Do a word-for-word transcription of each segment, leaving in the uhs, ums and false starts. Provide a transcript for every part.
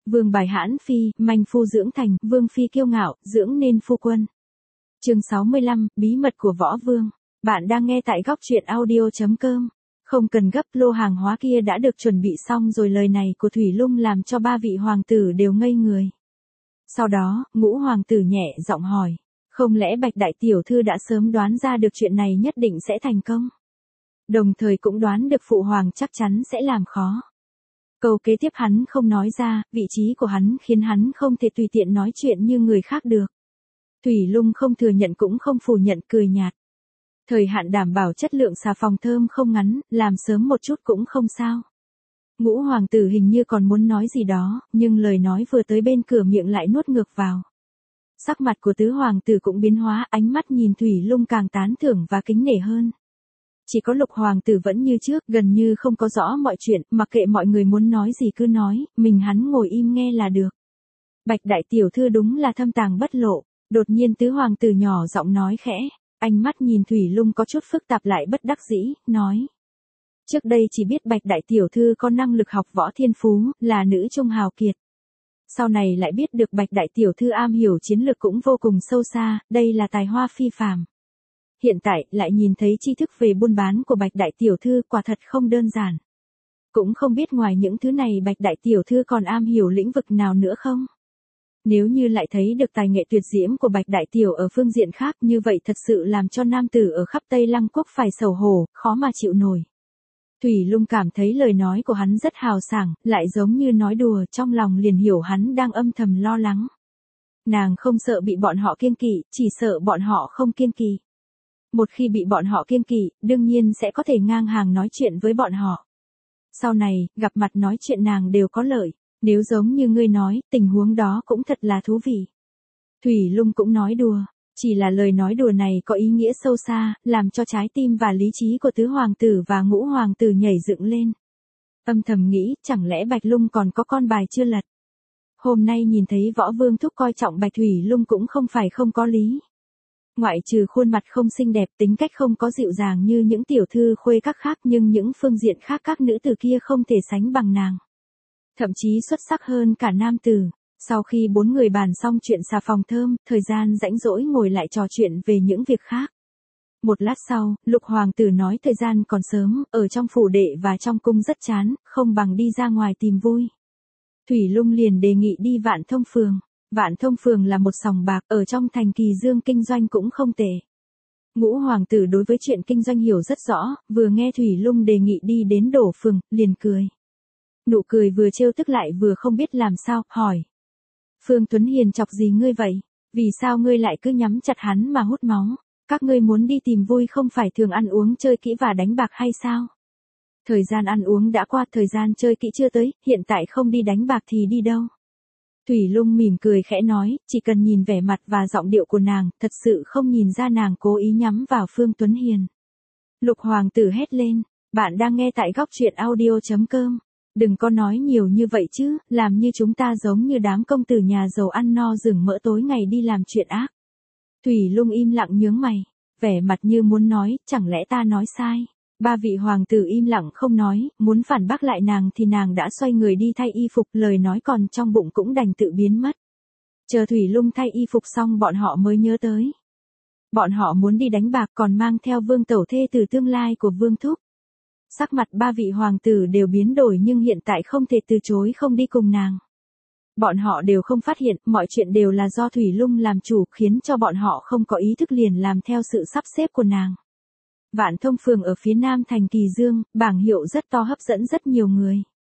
Vương bài hãn phi, manh phu dưỡng thành, vương phi kiêu ngạo, dưỡng nên phu quân. Chương sáu mươi lăm, bí mật của võ vương. Bạn đang nghe tại góc truyện audio chấm com. Không cần gấp, lô hàng hóa kia đã được chuẩn bị xong rồi. Lời này của Thủy Lung làm cho ba vị hoàng tử đều ngây người. Sau đó, ngũ hoàng tử nhẹ giọng hỏi, không lẽ Bạch đại tiểu thư đã sớm đoán ra được chuyện này nhất định sẽ thành công? Đồng thời cũng đoán được phụ hoàng chắc chắn sẽ làm khó. Câu kế tiếp hắn không nói ra, vị trí của hắn khiến hắn không thể tùy tiện nói chuyện như người khác được. Thủy Lung không thừa nhận cũng không phủ nhận, cười nhạt. Thời hạn đảm bảo chất lượng xà phòng thơm không ngắn, làm sớm một chút cũng không sao. Ngũ hoàng tử hình như còn muốn nói gì đó, nhưng lời nói vừa tới bên cửa miệng lại nuốt ngược vào. Sắc mặt của tứ hoàng tử cũng biến hóa, ánh mắt nhìn Thủy Lung càng tán thưởng và kính nể hơn. Chỉ có lục hoàng tử vẫn như trước, gần như không có rõ mọi chuyện, mặc kệ mọi người muốn nói gì cứ nói, mình hắn ngồi im nghe là được. Bạch đại tiểu thư đúng là thâm tàng bất lộ. Đột nhiên tứ hoàng tử nhỏ giọng nói khẽ, ánh mắt nhìn Thủy Lung có chút phức tạp lại bất đắc dĩ, nói. Trước đây chỉ biết Bạch đại tiểu thư có năng lực học võ thiên phú, là nữ trung hào kiệt. Sau này lại biết được Bạch đại tiểu thư am hiểu chiến lược cũng vô cùng sâu xa, đây là tài hoa phi phàm. Hiện tại lại nhìn thấy tri thức về buôn bán của Bạch đại tiểu thư, quả thật không đơn giản. Cũng không biết ngoài những thứ này Bạch đại tiểu thư còn am hiểu lĩnh vực nào nữa không? Nếu như lại thấy được tài nghệ tuyệt diễm của Bạch đại tiểu ở phương diện khác, như vậy thật sự làm cho nam tử ở khắp Tây Lăng quốc phải xấu hổ, khó mà chịu nổi. Thủy Lung cảm thấy lời nói của hắn rất hào sảng, lại giống như nói đùa, trong lòng liền hiểu hắn đang âm thầm lo lắng. Nàng không sợ bị bọn họ kiêng kỵ, chỉ sợ bọn họ không kiêng kỵ. Một khi bị bọn họ kiêng kỵ, đương nhiên sẽ có thể ngang hàng nói chuyện với bọn họ. Sau này, gặp mặt nói chuyện nàng đều có lợi. Nếu giống như ngươi nói, tình huống đó cũng thật là thú vị. Thủy Lung cũng nói đùa, chỉ là lời nói đùa này có ý nghĩa sâu xa, làm cho trái tim và lý trí của tứ hoàng tử và ngũ hoàng tử nhảy dựng lên. Âm thầm nghĩ, chẳng lẽ Bạch Lung còn có con bài chưa lật. Hôm nay nhìn thấy võ vương thúc coi trọng Bạch Thủy Lung cũng không phải không có lý. Ngoại trừ khuôn mặt không xinh đẹp, tính cách không có dịu dàng như những tiểu thư khuê các khác, nhưng những phương diện khác các nữ tử kia không thể sánh bằng nàng. Thậm chí xuất sắc hơn cả nam tử. Sau khi bốn người bàn xong chuyện xà phòng thơm, thời gian rãnh rỗi ngồi lại trò chuyện về những việc khác. Một lát sau, lục hoàng tử nói thời gian còn sớm, ở trong phủ đệ và trong cung rất chán, không bằng đi ra ngoài tìm vui. Thủy Lung liền đề nghị đi Vạn Thông Phường. Vạn Thông Phường là một sòng bạc, ở trong thành Kỳ Dương kinh doanh cũng không tệ. Ngũ hoàng tử đối với chuyện kinh doanh hiểu rất rõ, vừa nghe Thủy Lung đề nghị đi đến Đổ Phường, liền cười. Nụ cười vừa trêu tức lại vừa không biết làm sao, hỏi. Phương Tuấn Hiền chọc gì ngươi vậy? Vì sao ngươi lại cứ nhắm chặt hắn mà hút máu? Các ngươi muốn đi tìm vui không phải thường ăn uống chơi kỹ và đánh bạc hay sao? Thời gian ăn uống đã qua, thời gian chơi kỹ chưa tới, hiện tại không đi đánh bạc thì đi đâu? Thủy Lung mỉm cười khẽ nói, chỉ cần nhìn vẻ mặt và giọng điệu của nàng, thật sự không nhìn ra nàng cố ý nhắm vào Phương Tuấn Hiền. Lục hoàng tử hét lên, bạn đang nghe tại góc truyện audio chấm com. Đừng có nói nhiều như vậy chứ, làm như chúng ta giống như đám công tử nhà giàu ăn no rừng mỡ tối ngày đi làm chuyện ác. Thủy Lung im lặng nhướng mày, vẻ mặt như muốn nói, chẳng lẽ ta nói sai. Ba vị hoàng tử im lặng không nói, muốn phản bác lại nàng thì nàng đã xoay người đi thay y phục, lời nói còn trong bụng cũng đành tự biến mất. Chờ Thủy Lung thay y phục xong bọn họ mới nhớ tới. Bọn họ muốn đi đánh bạc còn mang theo vương tẩu thê từ tương lai của vương thúc. Sắc mặt ba vị hoàng tử đều biến đổi nhưng hiện tại không thể từ chối không đi cùng nàng. Bọn họ đều không phát hiện, mọi chuyện đều là do Thủy Lung làm chủ, khiến cho bọn họ không có ý thức liền làm theo sự sắp xếp của nàng. Vạn Thông Phường ở phía nam thành Kỳ Dương, bảng hiệu rất to hấp dẫn rất nhiều người.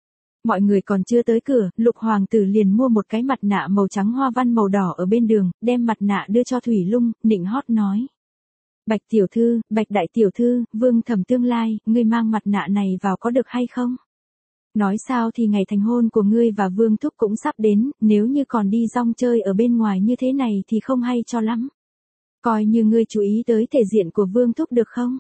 Mọi người còn chưa tới cửa, lục hoàng tử liền mua một cái mặt nạ màu trắng hoa văn màu đỏ ở bên đường, đem mặt nạ đưa cho Thủy Lung, nịnh hót nói. Bạch tiểu thư, Bạch đại tiểu thư, vương thẩm tương lai, ngươi mang mặt nạ này vào có được hay không? Nói sao thì ngày thành hôn của ngươi và vương thúc cũng sắp đến, nếu như còn đi rong chơi ở bên ngoài như thế này thì không hay cho lắm. Coi như ngươi chú ý tới thể diện của vương thúc được không?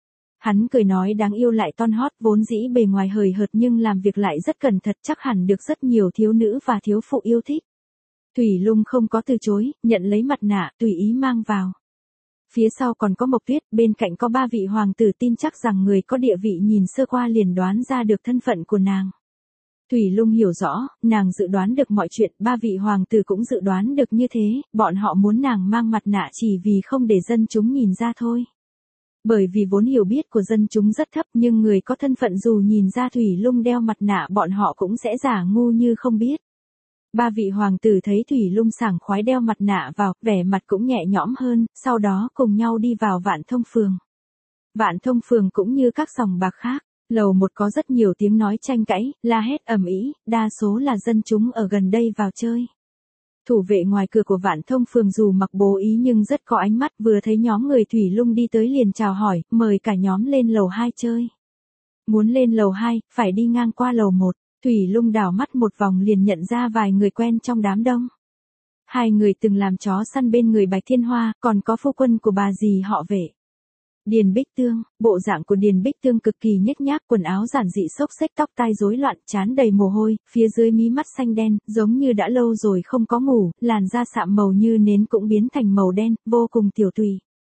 Hắn cười nói đáng yêu lại ton hót, vốn dĩ bề ngoài hời hợt nhưng làm việc lại rất cẩn thận, chắc hẳn được rất nhiều thiếu nữ và thiếu phụ yêu thích. Thủy Lung không có từ chối, nhận lấy mặt nạ, tùy ý mang vào. Phía sau còn có Mộc Tuyết, bên cạnh có ba vị hoàng tử, tin chắc rằng người có địa vị nhìn sơ qua liền đoán ra được thân phận của nàng. Thủy Lung hiểu rõ, nàng dự đoán được mọi chuyện, ba vị hoàng tử cũng dự đoán được như thế, bọn họ muốn nàng mang mặt nạ chỉ vì không để dân chúng nhìn ra thôi. Bởi vì vốn hiểu biết của dân chúng rất thấp nhưng người có thân phận dù nhìn ra Thủy Lung đeo mặt nạ bọn họ cũng sẽ giả ngu như không biết. Ba vị hoàng tử thấy Thủy Lung sảng khoái đeo mặt nạ vào, vẻ mặt cũng nhẹ nhõm hơn, sau đó cùng nhau đi vào Vạn Thông Phường. Vạn Thông Phường cũng như các sòng bạc khác, lầu một có rất nhiều tiếng nói tranh cãi, la hét ầm ĩ, đa số là dân chúng ở gần đây vào chơi. Thủ vệ ngoài cửa của Vạn Thông Phường dù mặc bố ý nhưng rất có ánh mắt, vừa thấy nhóm người Thủy Lung đi tới liền chào hỏi, mời cả nhóm lên lầu hai chơi. Muốn lên lầu hai, phải đi ngang qua lầu một, Thủy Lung đảo mắt một vòng liền nhận ra vài người quen trong đám đông. Hai người từng làm chó săn bên người Bạch Thiên Hoa, còn có phu quân của bà dì họ Vệ. Điền Bích Tương, bộ dạng của Điền Bích Tương cực kỳ nhếch nhác, quần áo giản dị xốc xếch, tóc tai rối loạn, trán đầy mồ hôi, phía dưới mí mắt xanh đen, giống như đã lâu rồi không có ngủ, làn da sạm màu như nến cũng biến thành màu đen, vô cùng tiểu tùy.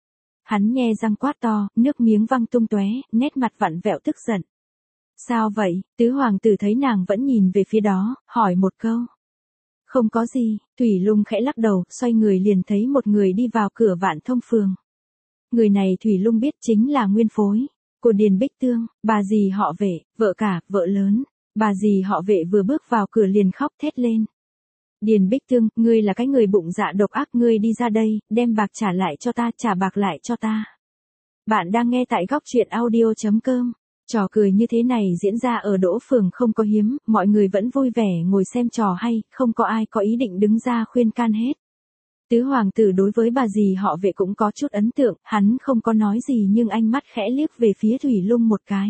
Hắn nhe răng quát to, nước miếng văng tung tóe, nét mặt vặn vẹo tức giận. Sao vậy? Tứ hoàng tử thấy nàng vẫn nhìn về phía đó, hỏi một câu. Không có gì, Thủy Lung khẽ lắc đầu, xoay người liền thấy một người đi vào cửa Vạn Thông Phường. Người này Thủy Lung biết chính là nguyên phối của Điền Bích Tương, bà dì họ Vệ, vợ cả, vợ lớn. Bà dì họ Vệ vừa bước vào cửa liền khóc thét lên. Điền Bích Tương, ngươi là cái người bụng dạ độc ác, ngươi đi ra đây, đem bạc trả lại cho ta, trả bạc lại cho ta. Bạn đang nghe tại góc truyện audio chấm com. Trò cười như thế này diễn ra ở Đỗ Phường không có hiếm, mọi người vẫn vui vẻ ngồi xem trò hay, không có ai có ý định đứng ra khuyên can hết. Tứ hoàng tử đối với bà dì họ Vệ cũng có chút ấn tượng, hắn không có nói gì nhưng ánh mắt khẽ liếc về phía Thủy Lung một cái.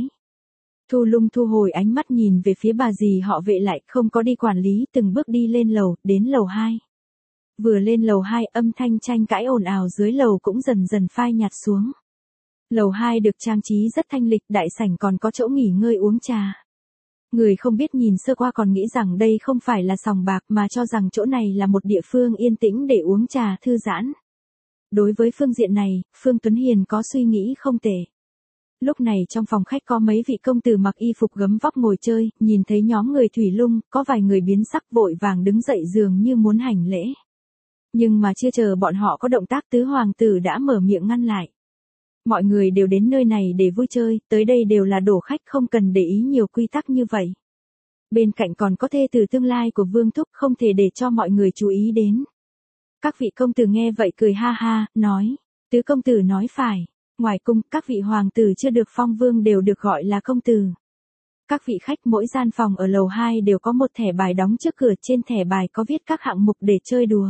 Thu Lung thu hồi ánh mắt nhìn về phía bà dì họ Vệ lại, không có đi quản lý, từng bước đi lên lầu, đến lầu hai. Vừa lên lầu hai, âm thanh tranh cãi ồn ào dưới lầu cũng dần dần phai nhạt xuống. Lầu hai được trang trí rất thanh lịch, đại sảnh còn có chỗ nghỉ ngơi uống trà. Người không biết nhìn sơ qua còn nghĩ rằng đây không phải là sòng bạc mà cho rằng chỗ này là một địa phương yên tĩnh để uống trà thư giãn. Đối với phương diện này, Phương Tuấn Hiền có suy nghĩ không tệ. Lúc này trong phòng khách có mấy vị công tử mặc y phục gấm vóc ngồi chơi, nhìn thấy nhóm người Thủy Lung, có vài người biến sắc vội vàng đứng dậy dường như muốn hành lễ. Nhưng mà chưa chờ bọn họ có động tác, tứ hoàng tử đã mở miệng ngăn lại. Mọi người đều đến nơi này để vui chơi, tới đây đều là đổ khách, không cần để ý nhiều quy tắc như vậy. Bên cạnh còn có thê tử tương lai của Vương Thúc, không thể để cho mọi người chú ý đến. Các vị công tử nghe vậy cười ha ha, nói, tứ công tử nói phải, ngoài cung, các vị hoàng tử chưa được phong vương đều được gọi là công tử. Các vị khách mỗi gian phòng ở lầu hai đều có một thẻ bài đóng trước cửa, trên thẻ bài có viết các hạng mục để chơi đùa.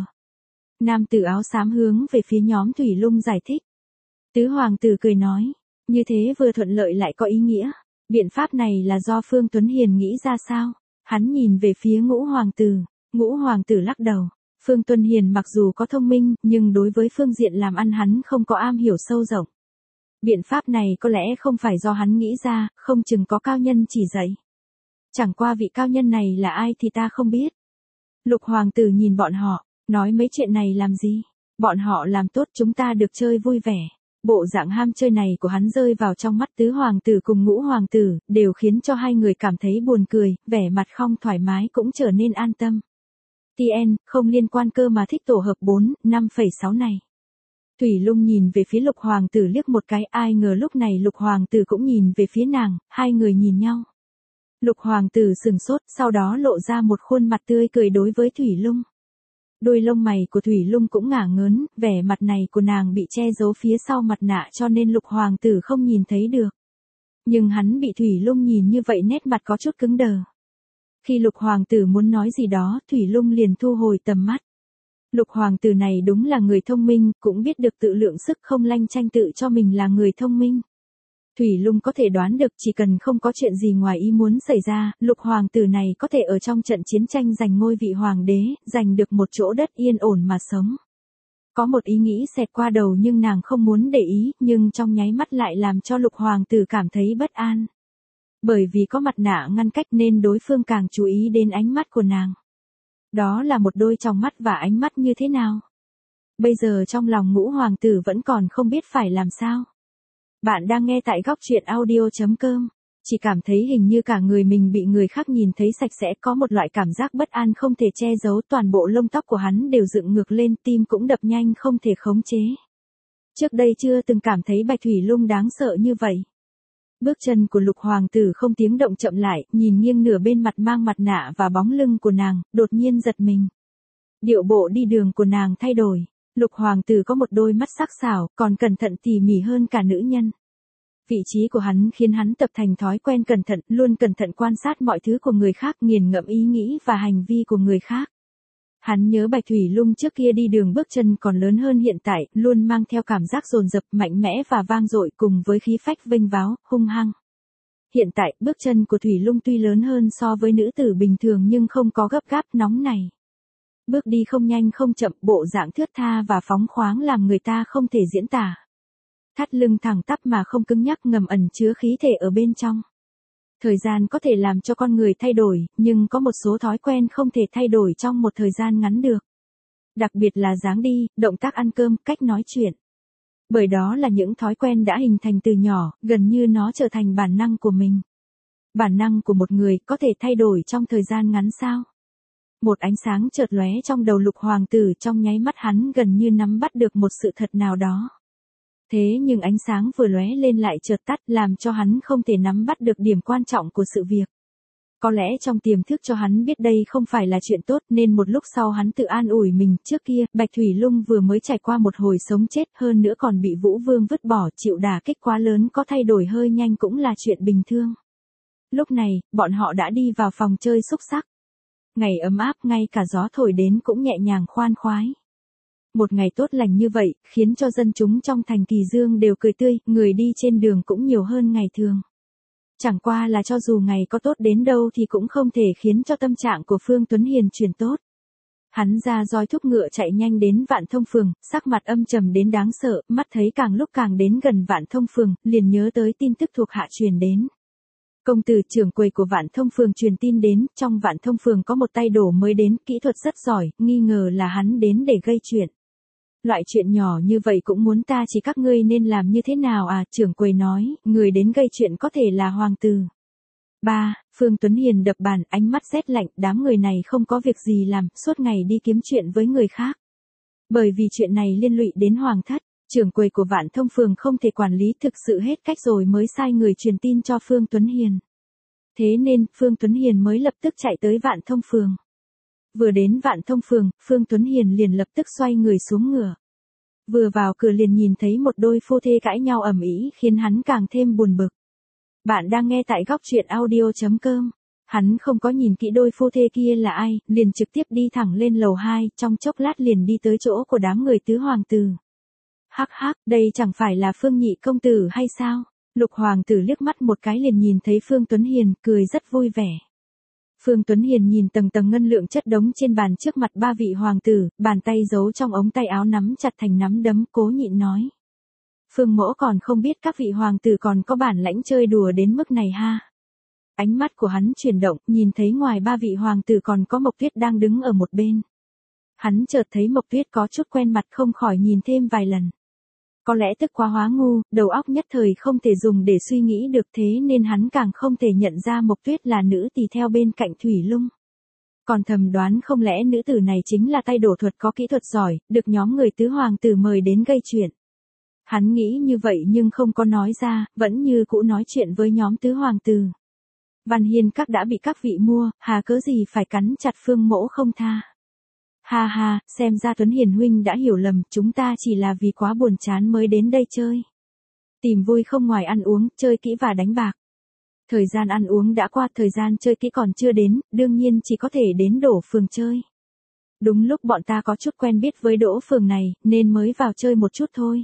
Nam tử áo xám hướng về phía nhóm Thủy Lung giải thích. Tứ hoàng tử cười nói, như thế vừa thuận lợi lại có ý nghĩa. Biện pháp này là do Phương Tuấn Hiền nghĩ ra sao? Hắn nhìn về phía Ngũ hoàng tử, Ngũ hoàng tử lắc đầu. Phương Tuấn Hiền mặc dù có thông minh, nhưng đối với phương diện làm ăn hắn không có am hiểu sâu rộng. Biện pháp này có lẽ không phải do hắn nghĩ ra, không chừng có cao nhân chỉ dạy. Chẳng qua vị cao nhân này là ai thì ta không biết. Lục hoàng tử nhìn bọn họ, nói mấy chuyện này làm gì? Bọn họ làm tốt chúng ta được chơi vui vẻ. Bộ dạng ham chơi này của hắn rơi vào trong mắt tứ hoàng tử cùng Ngũ hoàng tử, đều khiến cho hai người cảm thấy buồn cười, vẻ mặt không thoải mái cũng trở nên an tâm. tê en, không liên quan cơ mà thích tổ hợp bốn, năm phẩy sáu này. Thủy Lung nhìn về phía Lục hoàng tử liếc một cái, ai ngờ lúc này Lục hoàng tử cũng nhìn về phía nàng, hai người nhìn nhau. Lục hoàng tử sừng sốt, sau đó lộ ra một khuôn mặt tươi cười đối với Thủy Lung. Đôi lông mày của Thủy Lung cũng ngả ngớn, vẻ mặt này của nàng bị che giấu phía sau mặt nạ cho nên Lục hoàng tử không nhìn thấy được. Nhưng hắn bị Thủy Lung nhìn như vậy nét mặt có chút cứng đờ. Khi Lục hoàng tử muốn nói gì đó, Thủy Lung liền thu hồi tầm mắt. Lục hoàng tử này đúng là người thông minh, cũng biết được tự lượng sức, không lanh chanh tự cho mình là người thông minh. Thủy Lung có thể đoán được chỉ cần không có chuyện gì ngoài ý muốn xảy ra, Lục hoàng tử này có thể ở trong trận chiến tranh giành ngôi vị hoàng đế, giành được một chỗ đất yên ổn mà sống. Có một ý nghĩ xẹt qua đầu nhưng nàng không muốn để ý, nhưng trong nháy mắt lại làm cho Lục hoàng tử cảm thấy bất an. Bởi vì có mặt nạ ngăn cách nên đối phương càng chú ý đến ánh mắt của nàng. Đó là một đôi tròng mắt và ánh mắt như thế nào? Bây giờ trong lòng Ngũ hoàng tử vẫn còn không biết phải làm sao. Bạn đang nghe tại góc truyện audio chấm com. Chỉ cảm thấy hình như cả người mình bị người khác nhìn thấy sạch sẽ, có một loại cảm giác bất an không thể che giấu, toàn bộ lông tóc của hắn đều dựng ngược lên, tim cũng đập nhanh không thể khống chế. Trước đây chưa từng cảm thấy Bạch Thủy Lung đáng sợ như vậy. Bước chân của Lục Hoàng tử không tiếng động chậm lại, nhìn nghiêng nửa bên mặt mang mặt nạ và bóng lưng của nàng, đột nhiên giật mình. Điệu bộ đi đường của nàng thay đổi. Lục Hoàng tử có một đôi mắt sắc sảo, còn cẩn thận tỉ mỉ hơn cả nữ nhân. Vị trí của hắn khiến hắn tập thành thói quen cẩn thận, luôn cẩn thận quan sát mọi thứ của người khác, nghiền ngẫm ý nghĩ và hành vi của người khác. Hắn nhớ Bạch Thủy Lung trước kia đi đường bước chân còn lớn hơn hiện tại, luôn mang theo cảm giác dồn dập, mạnh mẽ và vang dội cùng với khí phách vênh váo, hung hăng. Hiện tại, bước chân của Thủy Lung tuy lớn hơn so với nữ tử bình thường nhưng không có gấp gáp nóng này. Bước đi không nhanh không chậm, bộ dạng thướt tha và phóng khoáng làm người ta không thể diễn tả. Thắt lưng thẳng tắp mà không cứng nhắc, ngầm ẩn chứa khí thể ở bên trong. Thời gian có thể làm cho con người thay đổi, nhưng có một số thói quen không thể thay đổi trong một thời gian ngắn được. Đặc biệt là dáng đi, động tác ăn cơm, cách nói chuyện. Bởi đó là những thói quen đã hình thành từ nhỏ, gần như nó trở thành bản năng của mình. Bản năng của một người có thể thay đổi trong thời gian ngắn sao? Một ánh sáng chợt lóe trong đầu Lục Hoàng tử, trong nháy mắt hắn gần như nắm bắt được một sự thật nào đó. Thế nhưng ánh sáng vừa lóe lên lại chợt tắt, làm cho hắn không thể nắm bắt được điểm quan trọng của sự việc. Có lẽ trong tiềm thức cho hắn biết đây không phải là chuyện tốt, nên một lúc sau hắn tự an ủi mình, trước kia, Bạch Thủy Lung vừa mới trải qua một hồi sống chết, hơn nữa còn bị Vũ Vương vứt bỏ, chịu đả kích quá lớn, có thay đổi hơi nhanh cũng là chuyện bình thường. Lúc này, bọn họ đã đi vào phòng chơi xúc xắc. Ngày ấm áp, ngay cả gió thổi đến cũng nhẹ nhàng khoan khoái. Một ngày tốt lành như vậy, khiến cho dân chúng trong thành Kỳ Dương đều cười tươi, người đi trên đường cũng nhiều hơn ngày thường. Chẳng qua là cho dù ngày có tốt đến đâu thì cũng không thể khiến cho tâm trạng của Phương Tuấn Hiền chuyển tốt. Hắn ra roi thúc ngựa chạy nhanh đến Vạn Thông Phường, sắc mặt âm trầm đến đáng sợ, mắt thấy càng lúc càng đến gần Vạn Thông Phường, liền nhớ tới tin tức thuộc hạ truyền đến. Công tử trưởng quầy của Vạn Thông Phường truyền tin đến, trong Vạn Thông Phường có một tay đổ mới đến, kỹ thuật rất giỏi, nghi ngờ là hắn đến để gây chuyện. Loại chuyện nhỏ như vậy cũng muốn ta chỉ các ngươi nên làm như thế nào à, trưởng quầy nói, người đến gây chuyện có thể là hoàng tử. ba. Phương Tuấn Hiền đập bàn, ánh mắt rét lạnh, đám người này không có việc gì làm, suốt ngày đi kiếm chuyện với người khác. Bởi vì chuyện này liên lụy đến hoàng thất, trưởng quầy của Vạn Thông Phường không thể quản lý, thực sự hết cách rồi mới sai người truyền tin cho Phương Tuấn Hiền. Thế nên, Phương Tuấn Hiền mới lập tức chạy tới Vạn Thông Phường. Vừa đến Vạn Thông Phường, Phương Tuấn Hiền liền lập tức xoay người xuống ngựa. Vừa vào cửa liền nhìn thấy một đôi phu thê cãi nhau ầm ĩ, khiến hắn càng thêm buồn bực. Bạn đang nghe tại góc truyện audio chấm com. Hắn không có nhìn kỹ đôi phu thê kia là ai, liền trực tiếp đi thẳng lên lầu hai, trong chốc lát liền đi tới chỗ của đám người tứ hoàng tử. Hắc hắc, đây chẳng phải là Phương nhị công tử hay sao? Lục Hoàng tử liếc mắt một cái liền nhìn thấy Phương Tuấn Hiền, cười rất vui vẻ. Phương Tuấn Hiền nhìn tầng tầng ngân lượng chất đống trên bàn trước mặt ba vị hoàng tử, bàn tay giấu trong ống tay áo nắm chặt thành nắm đấm, cố nhịn nói. Phương mỗ còn không biết các vị hoàng tử còn có bản lãnh chơi đùa đến mức này ha. Ánh mắt của hắn chuyển động, nhìn thấy ngoài ba vị hoàng tử còn có Mộc Tuyết đang đứng ở một bên. Hắn chợt thấy Mộc Tuyết có chút quen mặt, không khỏi nhìn thêm vài lần. Có lẽ tức quá hóa ngu, đầu óc nhất thời không thể dùng để suy nghĩ được, thế nên hắn càng không thể nhận ra Mộc Tuyết là nữ tỳ theo bên cạnh Thủy Lung. Còn thầm đoán không lẽ nữ tử này chính là tay đổ thuật có kỹ thuật giỏi, được nhóm người tứ hoàng tử mời đến gây chuyện. Hắn nghĩ như vậy nhưng không có nói ra, vẫn như cũ nói chuyện với nhóm tứ hoàng tử. Văn Hiên các đã bị các vị mua, hà cớ gì phải cắn chặt Phương mỗ không tha. Ha ha, xem ra Tuấn Hiền huynh đã hiểu lầm, chúng ta chỉ là vì quá buồn chán mới đến đây chơi. Tìm vui không ngoài ăn uống, chơi kỹ và đánh bạc. Thời gian ăn uống đã qua, thời gian chơi kỹ còn chưa đến, đương nhiên chỉ có thể đến Đỗ Phường chơi. Đúng lúc bọn ta có chút quen biết với Đỗ Phường này, nên mới vào chơi một chút thôi.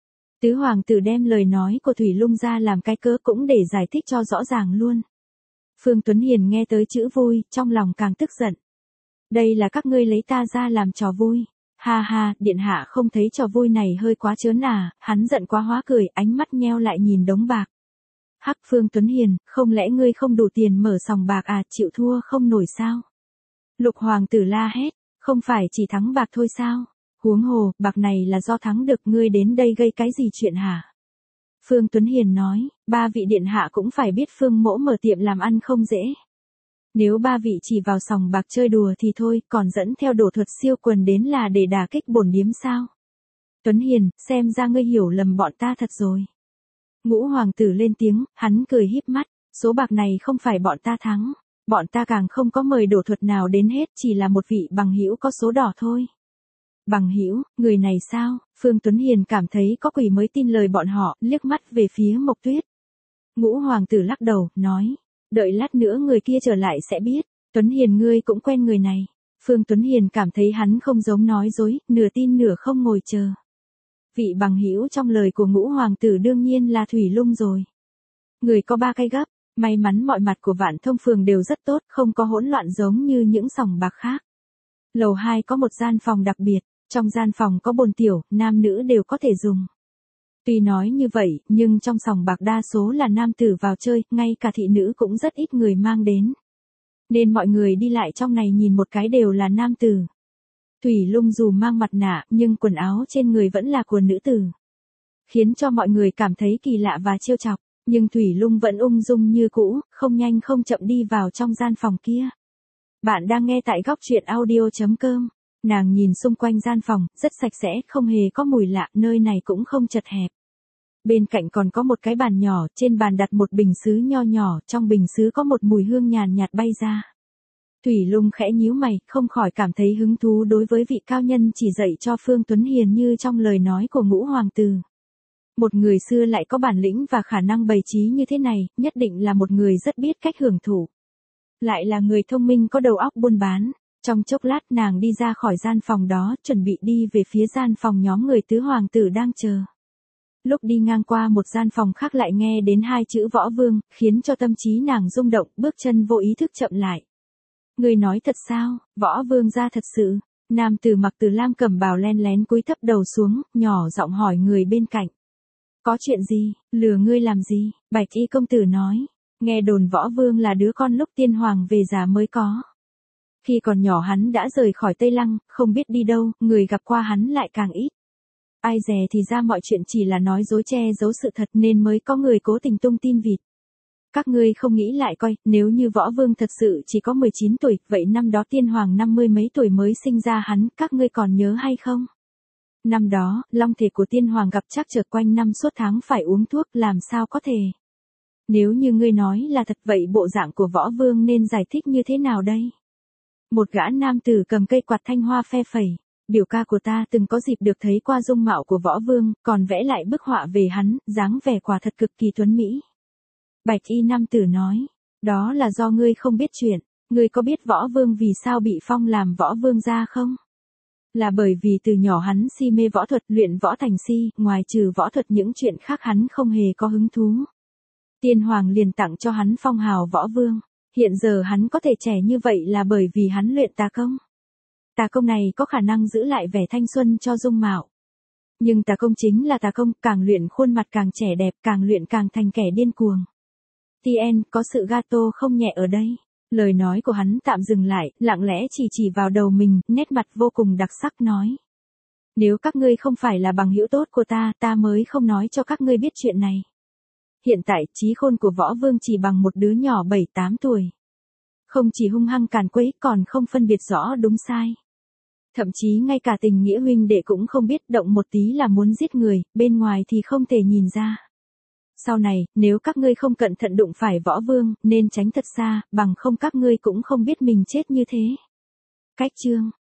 Tứ hoàng tử đem lời nói của Thủy Lung ra làm cái cớ cũng để giải thích cho rõ ràng luôn. Phương Tuấn Hiền nghe tới chữ vui, trong lòng càng tức giận. Đây là các ngươi lấy ta ra làm trò vui. Ha ha, điện hạ không thấy trò vui này hơi quá chớn à, hắn giận quá hóa cười, ánh mắt nheo lại nhìn đống bạc. Hắc, Phương Tuấn Hiền, không lẽ ngươi không đủ tiền mở sòng bạc à, chịu thua không nổi sao? Lục hoàng tử la hét, không phải chỉ thắng bạc thôi sao? Huống hồ, bạc này là do thắng được, ngươi đến đây gây cái gì chuyện hả? Phương Tuấn Hiền nói, ba vị điện hạ cũng phải biết Phương mỗ mở tiệm làm ăn không dễ. Nếu ba vị chỉ vào sòng bạc chơi đùa thì thôi, còn dẫn theo đồ thuật siêu quần đến là để đả kích bổn điếm sao? Tuấn Hiền, xem ra ngươi hiểu lầm bọn ta thật rồi. Ngũ hoàng tử lên tiếng, hắn cười híp mắt, số bạc này không phải bọn ta thắng, bọn ta càng không có mời đổ thuật nào đến hết, chỉ là một vị bằng hữu có số đỏ thôi. Bằng hữu, người này sao? Phương Tuấn Hiền cảm thấy có quỷ mới tin lời bọn họ, liếc mắt về phía Mộc Tuyết. Ngũ hoàng tử lắc đầu, nói, đợi lát nữa người kia trở lại sẽ biết, Tuấn Hiền ngươi cũng quen người này. Phương Tuấn Hiền cảm thấy hắn không giống nói dối, nửa tin nửa không ngồi chờ. Vị bằng hữu trong lời của ngũ hoàng tử đương nhiên là Thủy Lung rồi. Người có ba cây gấp, may mắn mọi mặt của Vạn Thông phường đều rất tốt, không có hỗn loạn giống như những sòng bạc khác. Lầu hai có một gian phòng đặc biệt, trong gian phòng có bồn tiểu, nam nữ đều có thể dùng. Tuy nói như vậy, nhưng trong sòng bạc đa số là nam tử vào chơi, ngay cả thị nữ cũng rất ít người mang đến. Nên mọi người đi lại trong này nhìn một cái đều là nam tử. Thủy Lung dù mang mặt nạ, nhưng quần áo trên người vẫn là của nữ tử. Khiến cho mọi người cảm thấy kỳ lạ và trêu chọc, nhưng Thủy Lung vẫn ung dung như cũ, không nhanh không chậm đi vào trong gian phòng kia. Bạn đang nghe tại góc truyện audio chấm com. Nàng nhìn xung quanh gian phòng, rất sạch sẽ, không hề có mùi lạ, nơi này cũng không chật hẹp. Bên cạnh còn có một cái bàn nhỏ, trên bàn đặt một bình sứ nho nhỏ, trong bình sứ có một mùi hương nhàn nhạt bay ra. Thủy Lung khẽ nhíu mày, không khỏi cảm thấy hứng thú đối với vị cao nhân chỉ dạy cho Phương Tuấn Hiền như trong lời nói của ngũ hoàng tử. Một người xưa lại có bản lĩnh và khả năng bày trí như thế này, nhất định là một người rất biết cách hưởng thụ. Lại là người thông minh có đầu óc buôn bán. Trong chốc lát nàng đi ra khỏi gian phòng đó, chuẩn bị đi về phía gian phòng nhóm người tứ hoàng tử đang chờ. Lúc đi ngang qua một gian phòng khác lại nghe đến hai chữ Võ Vương, khiến cho tâm trí nàng rung động, bước chân vô ý thức chậm lại. Người nói thật sao, Võ Vương ra thật sự. Nam tử mặc từ lam cẩm bào len lén cúi thấp đầu xuống, nhỏ giọng hỏi người bên cạnh. Có chuyện gì, lừa ngươi làm gì? Bạch y công tử nói. Nghe đồn Võ Vương là đứa con lúc tiên hoàng về già mới có. Khi còn nhỏ hắn đã rời khỏi Tây Lăng, không biết đi đâu, người gặp qua hắn lại càng ít. Ai dè thì ra mọi chuyện chỉ là nói dối che giấu sự thật nên mới có người cố tình tung tin vịt. Các ngươi không nghĩ lại coi, nếu như Võ Vương thật sự chỉ có mười chín tuổi, vậy năm đó tiên hoàng năm mươi mấy tuổi mới sinh ra hắn, các ngươi còn nhớ hay không? Năm đó, long thể của tiên hoàng gặp trắc trở quanh năm suốt tháng phải uống thuốc, làm sao có thể? Nếu như ngươi nói là thật vậy bộ dạng của Võ Vương nên giải thích như thế nào đây? Một gã nam tử cầm cây quạt thanh hoa phe phẩy. Biểu ca của ta từng có dịp được thấy qua dung mạo của Võ Vương, còn vẽ lại bức họa về hắn, dáng vẻ quả thật cực kỳ tuấn mỹ. Bạch y nam tử nói, đó là do ngươi không biết chuyện, ngươi có biết Võ Vương vì sao bị phong làm Võ Vương gia không? Là bởi vì từ nhỏ hắn si mê võ thuật, luyện võ thành si, ngoài trừ võ thuật những chuyện khác hắn không hề có hứng thú. Tiên hoàng liền tặng cho hắn phong hào Võ Vương. Hiện giờ hắn có thể trẻ như vậy là bởi vì hắn luyện tà công. Tà công này có khả năng giữ lại vẻ thanh xuân cho dung mạo. Nhưng tà công chính là tà công, càng luyện khuôn mặt càng trẻ đẹp, càng luyện càng thành kẻ điên cuồng. Tien, có sự gato không nhẹ ở đây. Lời nói của hắn tạm dừng lại, lặng lẽ chỉ chỉ vào đầu mình, nét mặt vô cùng đặc sắc nói. Nếu các ngươi không phải là bằng hữu tốt của ta, ta mới không nói cho các ngươi biết chuyện này. Hiện tại, trí khôn của Võ Vương chỉ bằng một đứa nhỏ bảy tám tuổi. Không chỉ hung hăng càn quấy, còn không phân biệt rõ đúng sai. Thậm chí ngay cả tình nghĩa huynh đệ cũng không biết, động một tí là muốn giết người, bên ngoài thì không thể nhìn ra. Sau này, nếu các ngươi không cẩn thận đụng phải Võ Vương, nên tránh thật xa, bằng không các ngươi cũng không biết mình chết như thế. Cách chương,